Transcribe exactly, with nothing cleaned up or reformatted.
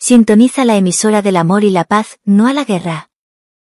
Sintoniza la emisora del amor y la paz, no a la guerra.